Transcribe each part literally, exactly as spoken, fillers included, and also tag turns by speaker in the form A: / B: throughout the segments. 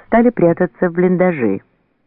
A: стали прятаться в блиндажи.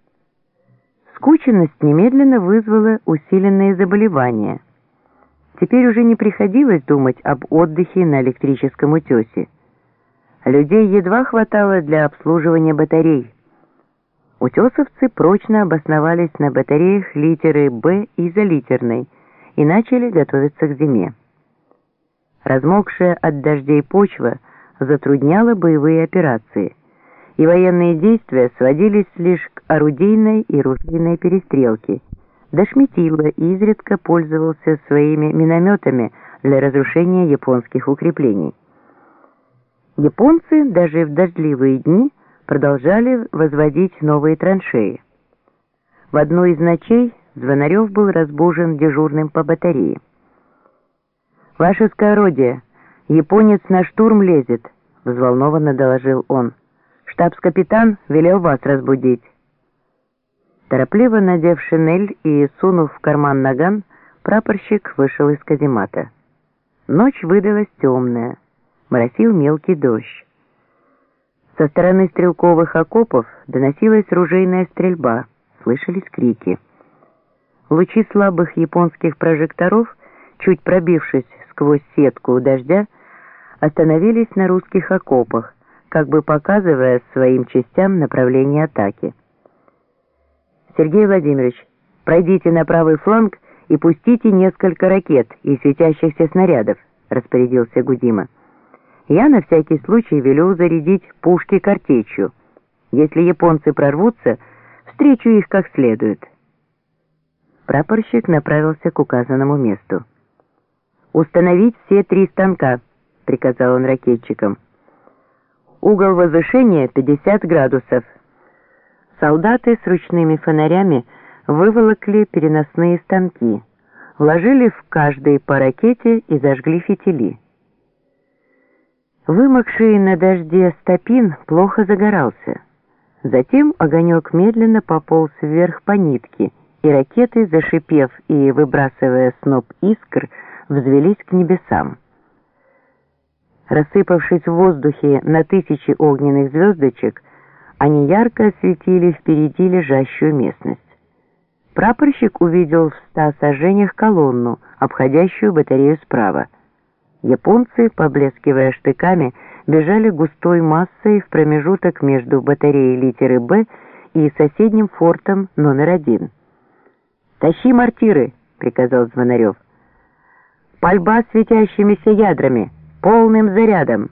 A: Скученность немедленно вызвала усиленные заболевания. Теперь уже не приходилось думать об отдыхе на электрическом утесе. Людей едва хватало для обслуживания батарей. Утесовцы прочно обосновались на батареях литеры «Б» изолитерной и начали готовиться к зиме. Размокшая от дождей почва затрудняла боевые операции, и военные действия сводились лишь к орудийной и ружейной перестрелке. Да Шметила изредка пользовался своими минометами для разрушения японских укреплений. Японцы даже в дождливые дни продолжали возводить новые траншеи. В одну из ночей Звонарев был разбужен дежурным по батарее. «Ваше скородие, японец на штурм лезет», — взволнованно доложил он. «Штабс-капитан велел вас разбудить». Торопливо надев шинель и сунув в карман наган, прапорщик вышел из каземата. Ночь выдалась темная, моросил мелкий дождь. Со стороны стрелковых окопов доносилась ружейная стрельба, слышались крики. Лучи слабых японских прожекторов, чуть пробившись сквозь сетку дождя, остановились на русских окопах, как бы показывая своим частям направление атаки. «Сергей Владимирович, пройдите на правый фланг и пустите несколько ракет и светящихся снарядов», — распорядился Гудима. «Я на всякий случай велю зарядить пушки картечью. Если японцы прорвутся, встречу их как следует». Прапорщик направился к указанному месту. «Установить все три станка», — приказал он ракетчикам. «Угол возвышения пятьдесят градусов». Солдаты с ручными фонарями выволокли переносные станки, вложили в каждый по ракете и зажгли фитили. Вымокший на дожде стопин плохо загорался. Затем огонек медленно пополз вверх по нитке, и ракеты, зашипев и выбрасывая сноп искр, взвелись к небесам. Рассыпавшись в воздухе на тысячи огненных звездочек, они ярко осветили впереди лежащую местность. Прапорщик увидел в ста сажениях колонну, обходящую батарею справа. Японцы, поблескивая штыками, бежали густой массой в промежуток между батареей литеры «Б» и соседним фортом номер один. «Тащи мортиры!» — приказал Звонарев. «Пальба светящимися ядрами! Полным зарядом!»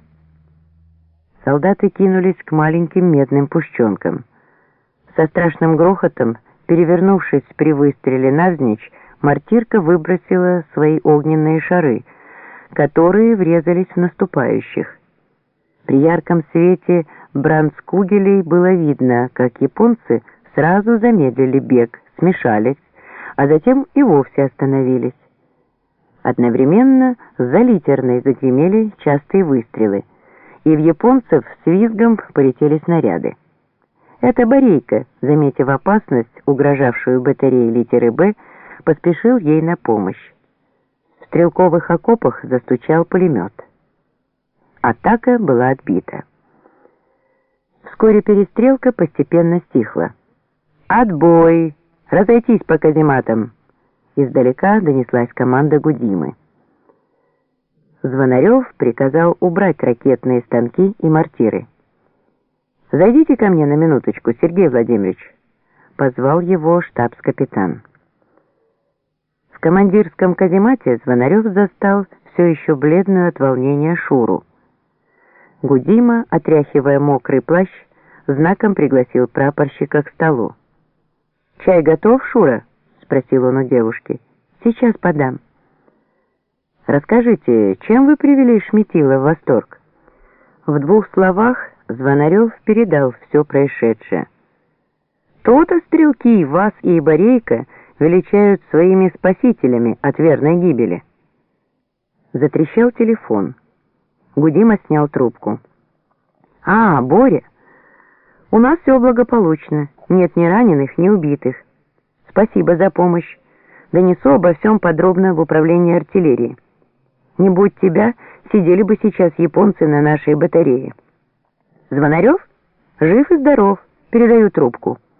A: Солдаты кинулись к маленьким медным пушченкам. Со страшным грохотом, перевернувшись при выстреле навзничь, мортирка выбросила свои огненные шары, которые врезались в наступающих. При ярком свете бранцкугелей было видно, как японцы сразу замедлили бег, смешались, а затем и вовсе остановились. Одновременно за литерной загремели частые выстрелы, и в японцев с визгом полетели снаряды. Это Борейко, заметив опасность, угрожавшую батарее литеры «Б», поспешил ей на помощь. В стрелковых окопах застучал пулемет. Атака была отбита. Вскоре перестрелка постепенно стихла. «Отбой! Разойтись по казематам!» Издалека донеслась команда Гудимы. Звонарев приказал убрать ракетные станки и мортиры. «Зайдите ко мне на минуточку, Сергей Владимирович», — позвал его штабс-капитан. В командирском каземате Звонарев застал все еще бледную от волнения Шуру. Гудима, отряхивая мокрый плащ, знаком пригласил прапорщика к столу. «Чай готов, Шура?» — спросил он у девушки. «Сейчас подам». «Расскажите, чем вы привели Шметила в восторг?» В двух словах Звонарев передал все происшедшее. «То-то стрелки вас и Борейко величают своими спасителями от верной гибели». Затрещал телефон. Гудима снял трубку. «А, Боря, у нас все благополучно. Нет ни раненых, ни убитых. Спасибо за помощь. Донесу обо всем подробно в управление артиллерии. Не будь тебя, сидели бы сейчас японцы на нашей батарее». «Звонарев? «Жив и здоров, передаю трубку».